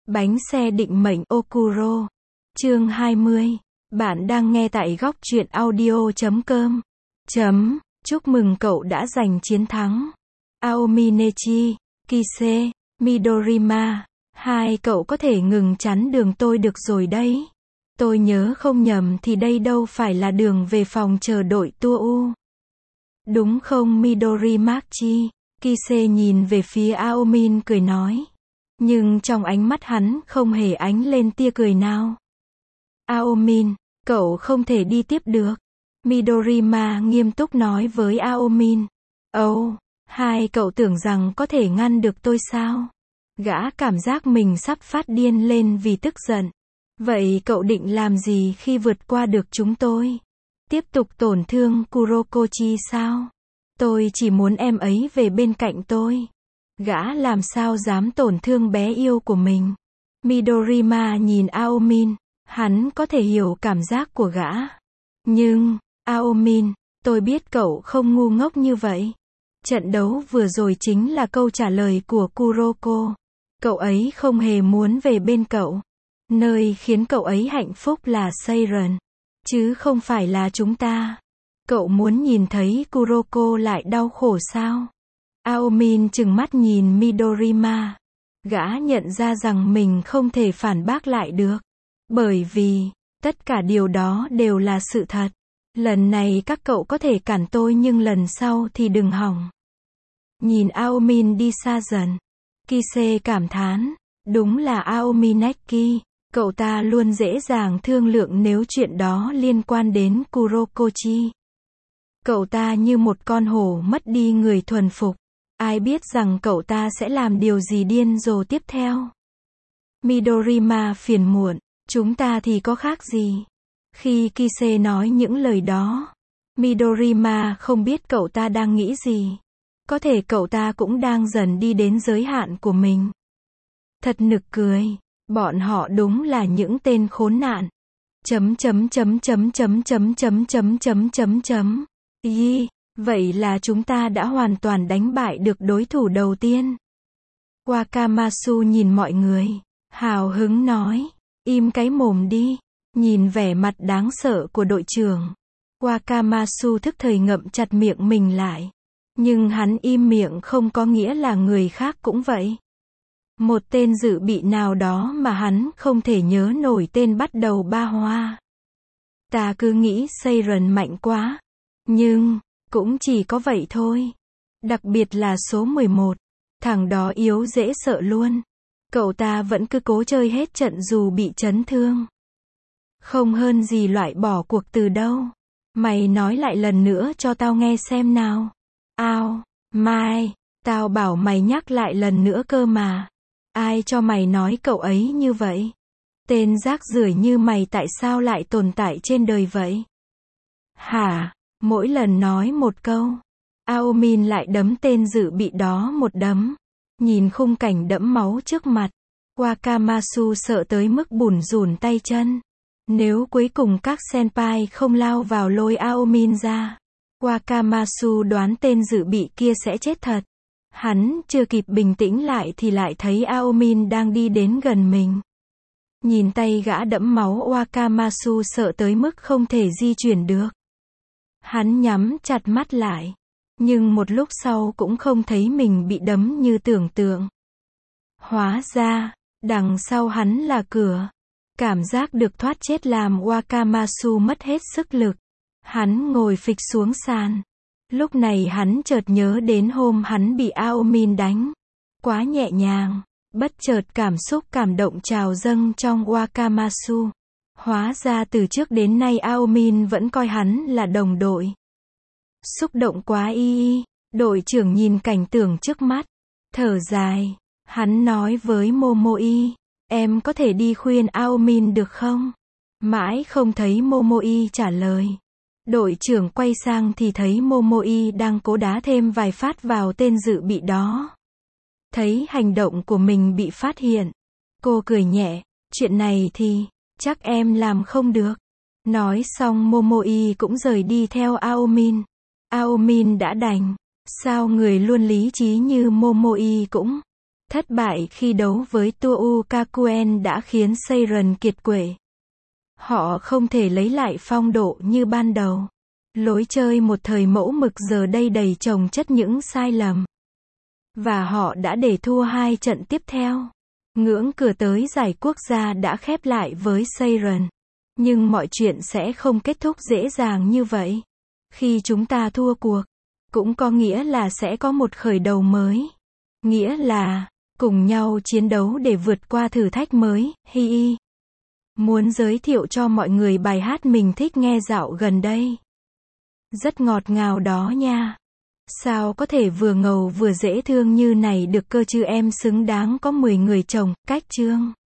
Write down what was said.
Bánh xe định mệnh Okuro. Chương 20. Bạn đang nghe tại góc truyện audio.com. Chúc mừng cậu đã giành chiến thắng. Aomi Nechi, Kise, Midorima. Hai cậu có thể ngừng chắn đường tôi được rồi đấy. Tôi nhớ không nhầm thì đây đâu phải là đường về phòng chờ đội tour U. Đúng không Midorimachi? Kise nhìn về phía Aomin cười nói. Nhưng trong ánh mắt hắn không hề ánh lên tia cười nào. Aomin, cậu không thể đi tiếp được. Midorima nghiêm túc nói với Aomin. Hai cậu tưởng rằng có thể ngăn được tôi sao? Gã cảm giác mình sắp phát điên lên vì tức giận. Vậy cậu định làm gì khi vượt qua được chúng tôi? Tiếp tục tổn thương Kurokochi sao? Tôi chỉ muốn em ấy về bên cạnh tôi. Gã làm sao dám tổn thương bé yêu của mình? Midorima nhìn Aomin, hắn có thể hiểu cảm giác của gã. Nhưng, Aomin, tôi biết cậu không ngu ngốc như vậy. Trận đấu vừa rồi chính là câu trả lời của Kuroko. Cậu ấy không hề muốn về bên cậu. Nơi khiến cậu ấy hạnh phúc là Seiren, chứ không phải là chúng ta. Cậu muốn nhìn thấy Kuroko lại đau khổ sao? Aomin trừng mắt nhìn Midorima. Gã nhận ra rằng mình không thể phản bác lại được. Bởi vì, tất cả điều đó đều là sự thật. Lần này các cậu có thể cản tôi nhưng lần sau thì đừng hỏng. Nhìn Aomin đi xa dần. Kise cảm thán. Đúng là Aomineki. Cậu ta luôn dễ dàng thương lượng nếu chuyện đó liên quan đến Kurokochi. Cậu ta như một con hổ mất đi người thuần phục. Ai biết rằng cậu ta sẽ làm điều gì điên rồ tiếp theo. Midorima phiền muộn. Chúng ta thì có khác gì? Khi Kise nói những lời đó, Midorima không biết cậu ta đang nghĩ gì. Có thể cậu ta cũng đang dần đi đến giới hạn của mình. Thật nực cười. Bọn họ đúng là những tên khốn nạn. Vậy là chúng ta đã hoàn toàn đánh bại được đối thủ đầu tiên. Wakamatsu nhìn mọi người, hào hứng nói, im cái mồm đi. Nhìn vẻ mặt đáng sợ của đội trưởng, Wakamatsu thức thời ngậm chặt miệng mình lại. Nhưng hắn im miệng không có nghĩa là người khác cũng vậy. Một tên dự bị nào đó mà hắn không thể nhớ nổi tên bắt đầu ba hoa. Ta cứ nghĩ Seiren mạnh quá. Nhưng, cũng chỉ có vậy thôi. Đặc biệt là số 11. Thằng đó yếu dễ sợ luôn. Cậu ta vẫn cứ cố chơi hết trận dù bị chấn thương. Không hơn gì loại bỏ cuộc từ đâu. Mày nói lại lần nữa cho tao nghe xem nào. Mai, tao bảo mày nhắc lại lần nữa cơ mà. Ai cho mày nói cậu ấy như vậy? Tên rác rưởi như mày tại sao lại tồn tại trên đời vậy? Hả? Mỗi lần nói một câu, Aomin lại đấm tên dự bị đó một đấm. Nhìn khung cảnh đẫm máu trước mặt, Wakamatsu sợ tới mức bủn rủn tay chân. Nếu cuối cùng các senpai không lao vào lôi Aomin ra, Wakamatsu đoán tên dự bị kia sẽ chết thật. Hắn chưa kịp bình tĩnh lại thì lại thấy Aomin đang đi đến gần mình. Nhìn tay gã đẫm máu, Wakamatsu sợ tới mức không thể di chuyển được. Hắn nhắm chặt mắt lại. Nhưng một lúc sau cũng không thấy mình bị đấm như tưởng tượng. Hóa ra, đằng sau hắn là cửa. Cảm giác được thoát chết làm Wakamatsu mất hết sức lực. Hắn ngồi phịch xuống sàn. Lúc này hắn chợt nhớ đến hôm hắn bị Aomin đánh. Quá nhẹ nhàng. Bất chợt cảm xúc cảm động trào dâng trong Wakamatsu. Hóa ra từ trước đến nay Aomin vẫn coi hắn là đồng đội. Xúc động quá đội trưởng nhìn cảnh tượng trước mắt. Thở dài. Hắn nói với Momoi. Em có thể đi khuyên Aomin được không? Mãi không thấy Momoi trả lời. Đội trưởng quay sang thì thấy Momoi đang cố đá thêm vài phát vào tên dự bị đó. Thấy hành động của mình bị phát hiện. Cô cười nhẹ. Chuyện này thì, chắc em làm không được. Nói xong Momoi cũng rời đi theo Aomin. Aomin đã đành. Sao người luôn lý trí như Momoi cũng Thất bại khi đấu với Tuo Kakuen đã khiến Seiren kiệt quệ. Họ không thể lấy lại phong độ như ban đầu. Lối chơi một thời mẫu mực giờ đây đầy chồng chất những sai lầm. Và họ đã để thua 2 trận tiếp theo. Ngưỡng cửa tới giải quốc gia đã khép lại với Seiren. Nhưng mọi chuyện sẽ không kết thúc dễ dàng như vậy. Khi chúng ta thua cuộc, cũng có nghĩa là sẽ có một khởi đầu mới. Nghĩa là, cùng nhau chiến đấu để vượt qua thử thách mới. Hi. Muốn giới thiệu cho mọi người bài hát mình thích nghe dạo gần đây. Rất ngọt ngào đó nha. Sao có thể vừa ngầu vừa dễ thương như này được cơ chứ, em xứng đáng có 10 người chồng. Cách chương